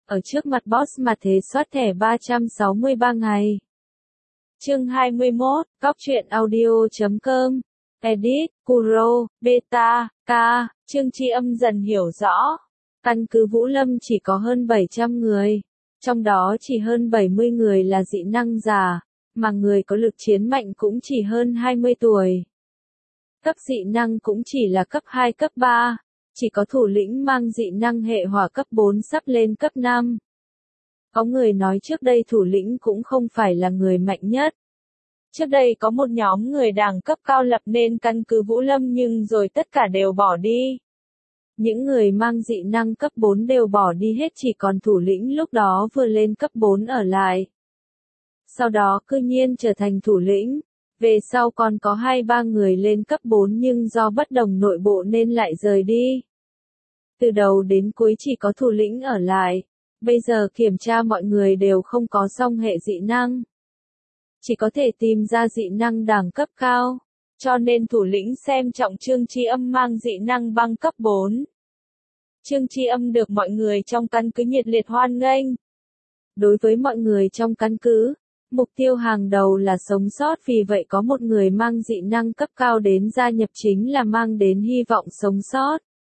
Ở trước mặt boss mà thế soát thẻ 363 ngày. Chương 21, Cóc truyện audio.com. Edit, Kuro, Beta, K. Trương Tri Âm dần hiểu rõ. Căn cứ Vũ Lâm chỉ có hơn 700 người. Trong đó chỉ hơn 70 người là dị năng giả, mà người có lực chiến mạnh cũng chỉ hơn 20 tuổi. Cấp dị năng cũng chỉ là cấp 2 cấp 3. Chỉ có thủ lĩnh mang dị năng hệ hỏa cấp 4 sắp lên cấp 5. Có người nói trước đây thủ lĩnh cũng không phải là người mạnh nhất. Trước đây có một nhóm người đẳng cấp cao lập nên căn cứ Vũ Lâm nhưng rồi tất cả đều bỏ đi. Những người mang dị năng cấp 4 đều bỏ đi hết, chỉ còn thủ lĩnh lúc đó vừa lên cấp 4 ở lại. Sau đó cư nhiên trở thành thủ lĩnh. Về sau còn có 2-3 người lên cấp 4 nhưng do bất đồng nội bộ nên lại rời đi. Từ đầu đến cuối chỉ có thủ lĩnh ở lại. Bây giờ kiểm tra mọi người đều không có song hệ dị năng. Chỉ có thể tìm ra dị năng đẳng cấp cao. Cho nên thủ lĩnh xem trọng Trương Tri Âm mang dị năng băng cấp 4. Trương Tri Âm được mọi người trong căn cứ nhiệt liệt hoan nghênh. Đối với mọi người trong căn cứ, mục tiêu hàng đầu là sống sót, vì vậy có một người mang dị năng cấp cao đến gia nhập chính là mang đến hy vọng sống sót.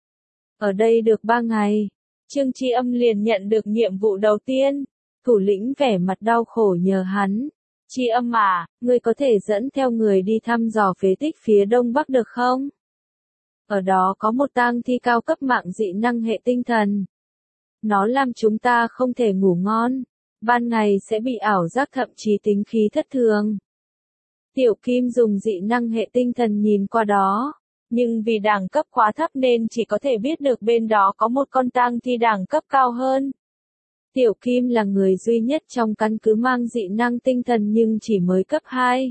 Ở đây được 3 ngày, Trương Tri Âm liền nhận được nhiệm vụ đầu tiên. Thủ lĩnh vẻ mặt đau khổ nhờ hắn. Tri Âm à, ngươi có thể dẫn theo người đi thăm dò phế tích phía đông bắc được không? Ở đó có một tang thi cao cấp mạng dị năng hệ tinh thần. Nó làm chúng ta không thể ngủ ngon. Ban ngày sẽ bị ảo giác, thậm chí tính khí thất thường. Tiểu Kim dùng dị năng hệ tinh thần nhìn qua đó. Nhưng vì đẳng cấp quá thấp nên chỉ có thể biết được bên đó có một con tang thi đẳng cấp cao hơn. Tiểu Kim là người duy nhất trong căn cứ mang dị năng tinh thần nhưng chỉ mới cấp 2.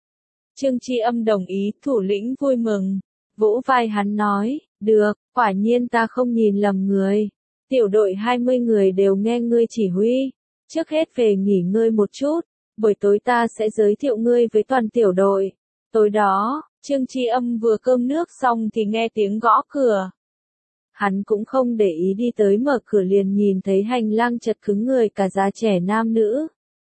Trương Tri Âm đồng ý, thủ lĩnh vui mừng. Vỗ vai hắn nói, được, quả nhiên ta không nhìn lầm người. Tiểu đội 20 người đều nghe ngươi chỉ huy. Trước hết về nghỉ ngơi một chút, buổi tối ta sẽ giới thiệu ngươi với toàn tiểu đội. Tối đó, Trương Tri Âm vừa cơm nước xong thì nghe tiếng gõ cửa. Hắn cũng không để ý đi tới mở cửa, liền nhìn thấy hành lang chật cứng người cả già trẻ nam nữ.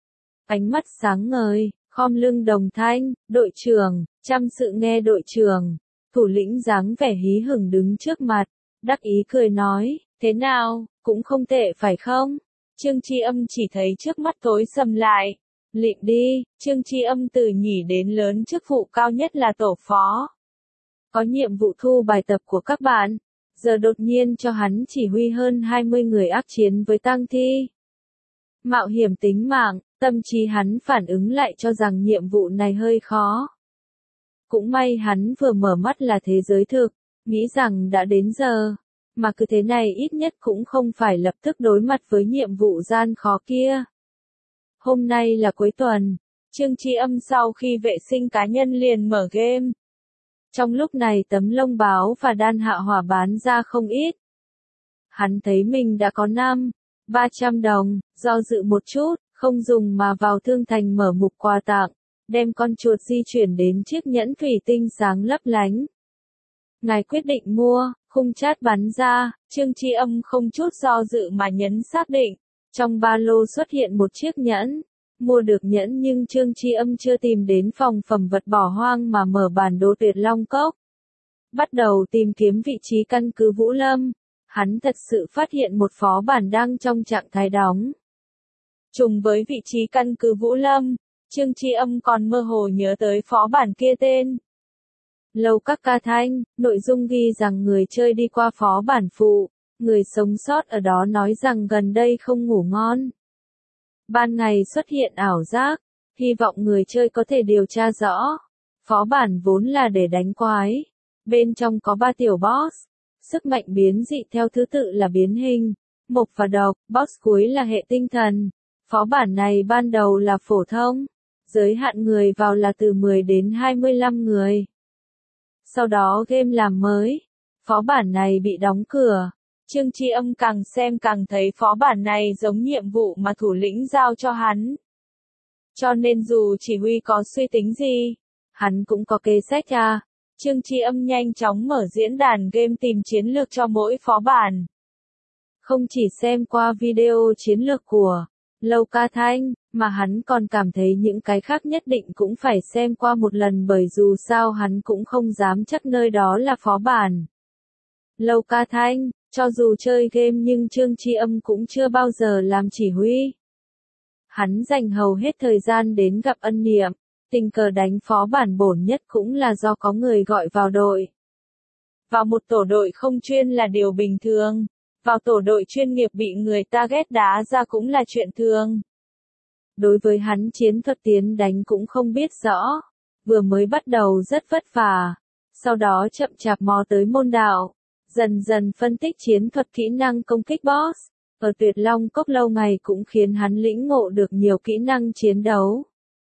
Ánh mắt sáng ngời, khom lưng đồng thanh, đội trưởng, chăm sự nghe đội trưởng. Thủ lĩnh dáng vẻ hí hửng đứng trước mặt, đắc ý cười nói, thế nào, cũng không tệ phải không? Trương Tri Âm chỉ thấy trước mắt tối sầm lại. Lịm đi, Trương Tri Âm từ nhỉ đến lớn chức vụ cao nhất là tổ phó. Có nhiệm vụ thu bài tập của các bạn. Giờ đột nhiên cho hắn chỉ huy hơn 20 người ác chiến với tang thi. Mạo hiểm tính mạng, tâm trí hắn phản ứng lại cho rằng nhiệm vụ này hơi khó. Cũng may hắn vừa mở mắt là thế giới thực, nghĩ rằng đã đến giờ. Mà cứ thế này ít nhất cũng không phải lập tức đối mặt với nhiệm vụ gian khó kia. Hôm nay là cuối tuần, Trương Tri Âm sau khi vệ sinh cá nhân liền mở game. Trong lúc này tấm lông báo và đan hạ hỏa bán ra không ít. Hắn thấy mình đã có 300 đồng, do dự một chút, không dùng mà vào thương thành mở mục quà tặng, đem con chuột di chuyển đến chiếc nhẫn thủy tinh sáng lấp lánh. Ngài quyết định mua, khung chat bắn ra, Trương Tri Âm không chút do dự mà nhấn xác định. Trong ba lô xuất hiện một chiếc nhẫn. Mua được nhẫn nhưng Trương Tri Âm chưa tìm đến phòng phẩm vật bỏ hoang mà mở bản đồ Tuyệt Long Cốc. Bắt đầu tìm kiếm vị trí căn cứ Vũ Lâm. Hắn thật sự phát hiện một phó bản đang trong trạng thái đóng. Trùng với vị trí căn cứ Vũ Lâm, Trương Tri Âm còn mơ hồ nhớ tới phó bản kia tên. Lầu các ca thanh, nội dung ghi rằng người chơi đi qua phó bản phụ, người sống sót ở đó nói rằng gần đây không ngủ ngon. Ban ngày xuất hiện ảo giác, hy vọng người chơi có thể điều tra rõ. Phó bản vốn là để đánh quái. Bên trong có 3 tiểu boss. Sức mạnh biến dị theo thứ tự là biến hình, mộc và độc, boss cuối là hệ tinh thần. Phó bản này ban đầu là phổ thông. Giới hạn người vào là từ 10 đến 25 người. Sau đó game làm mới. Phó bản này bị đóng cửa. Trương Tri Âm càng xem càng thấy phó bản này giống nhiệm vụ mà thủ lĩnh giao cho hắn. Cho nên dù chỉ huy có suy tính gì, hắn cũng có kế sách à. Trương Tri Âm nhanh chóng mở diễn đàn game tìm chiến lược cho mỗi phó bản. Không chỉ xem qua video chiến lược của Lâu Ca Thanh, mà hắn còn cảm thấy những cái khác nhất định cũng phải xem qua một lần bởi dù sao hắn cũng không dám chắc nơi đó là phó bản. Lâu Ca Thanh, cho dù chơi game nhưng Trương Tri Âm cũng chưa bao giờ làm chỉ huy. Hắn dành hầu hết thời gian đến gặp Ân Niệm, tình cờ đánh phó bản bổn nhất cũng là do có người gọi vào đội. Vào một tổ đội không chuyên là điều bình thường, vào tổ đội chuyên nghiệp bị người ta ghét đá ra cũng là chuyện thường. Đối với hắn chiến thuật tiến đánh cũng không biết rõ, vừa mới bắt đầu rất vất vả, sau đó chậm chạp mò tới môn đạo, dần dần phân tích chiến thuật kỹ năng công kích boss, ở Tuyệt Long Cốc lâu ngày cũng khiến hắn lĩnh ngộ được nhiều kỹ năng chiến đấu.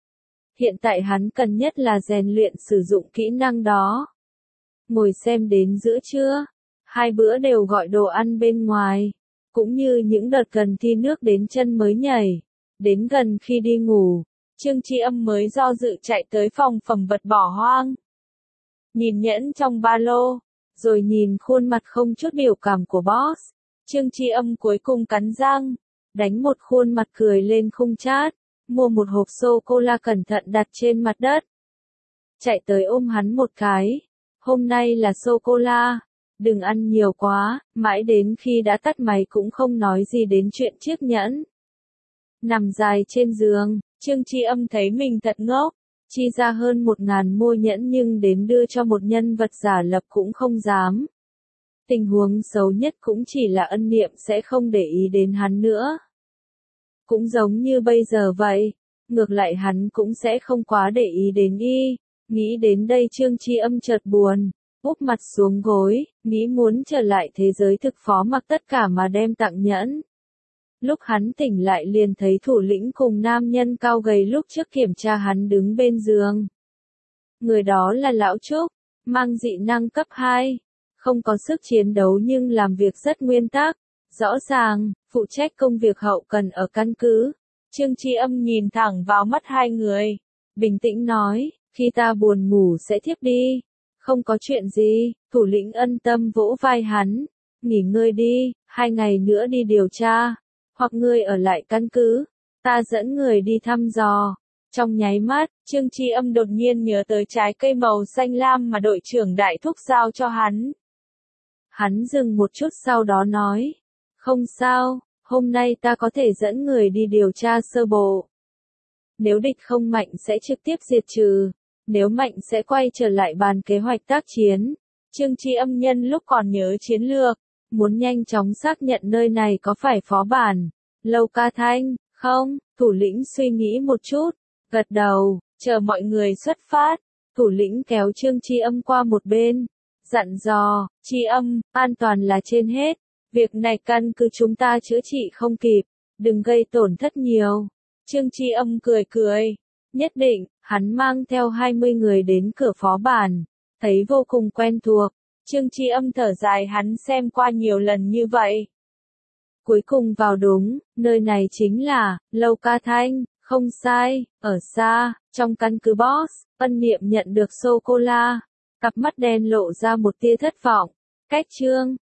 Hiện tại hắn cần nhất là rèn luyện sử dụng kỹ năng đó. Ngồi xem đến giữa trưa, 2 bữa đều gọi đồ ăn bên ngoài, cũng như những đợt gần thi nước đến chân mới nhảy. Đến gần khi đi ngủ, Trương Tri Âm mới do dự chạy tới phòng phẩm vật bỏ hoang. Nhìn nhẫn trong ba lô, rồi nhìn khuôn mặt không chút biểu cảm của boss, Trương Tri Âm cuối cùng cắn răng, đánh một khuôn mặt cười lên khung chat, mua một hộp sô-cô-la cẩn thận đặt trên mặt đất. Chạy tới ôm hắn một cái, hôm nay là sô-cô-la, đừng ăn nhiều quá, mãi đến khi đã tắt máy cũng không nói gì đến chuyện chiếc nhẫn. Nằm dài trên giường, Trương Tri Âm thấy mình thật ngốc, chi ra hơn 1.000 mua nhẫn nhưng đến đưa cho một nhân vật giả lập cũng không dám. Tình huống xấu nhất cũng chỉ là Ân Niệm sẽ không để ý đến hắn nữa. Cũng giống như bây giờ vậy, ngược lại hắn cũng sẽ không quá để ý đến y. Nghĩ đến đây Trương Tri Âm chợt buồn, úp mặt xuống gối, nghĩ muốn trở lại thế giới thực phó mặc tất cả mà đem tặng nhẫn. Lúc hắn tỉnh lại liền thấy thủ lĩnh cùng nam nhân cao gầy lúc trước kiểm tra hắn đứng bên giường. Người đó là Lão Trúc, mang dị năng cấp 2, không có sức chiến đấu nhưng làm việc rất nguyên tắc, rõ ràng, phụ trách công việc hậu cần ở căn cứ. Trương Tri Âm nhìn thẳng vào mắt hai người, bình tĩnh nói, khi ta buồn ngủ sẽ thiếp đi. Không có chuyện gì, thủ lĩnh ân tâm vỗ vai hắn, nghỉ ngơi đi, 2 ngày nữa đi điều tra. Hoặc ngươi ở lại căn cứ, ta dẫn người đi thăm dò. Trong nháy mắt, Trương Tri Âm đột nhiên nhớ tới trái cây màu xanh lam mà đội trưởng Đại Thúc giao cho hắn. Hắn dừng một chút sau đó nói, không sao, hôm nay ta có thể dẫn người đi điều tra sơ bộ. Nếu địch không mạnh sẽ trực tiếp diệt trừ, nếu mạnh sẽ quay trở lại bàn kế hoạch tác chiến. Trương Tri Âm nhân lúc còn nhớ chiến lược, muốn nhanh chóng xác nhận nơi này có phải phó bản. Lâu Ca Thanh, không, thủ lĩnh suy nghĩ một chút, gật đầu, chờ mọi người xuất phát. Thủ lĩnh kéo Trương Tri Âm qua một bên, dặn dò, Tri Âm, an toàn là trên hết, việc này căn cứ chúng ta chữa trị không kịp, đừng gây tổn thất nhiều. Trương Tri Âm cười cười, nhất định, hắn mang theo 20 người đến cửa phó bản, thấy vô cùng quen thuộc. Trương Tri Âm thở dài hắn xem qua nhiều lần như vậy. Cuối cùng vào đúng, nơi này chính là, Lâu Ca Thanh, không sai, ở xa, trong căn cứ boss, Ân Niệm nhận được sô-cô-la, cặp mắt đen lộ ra một tia thất vọng. Cách Trương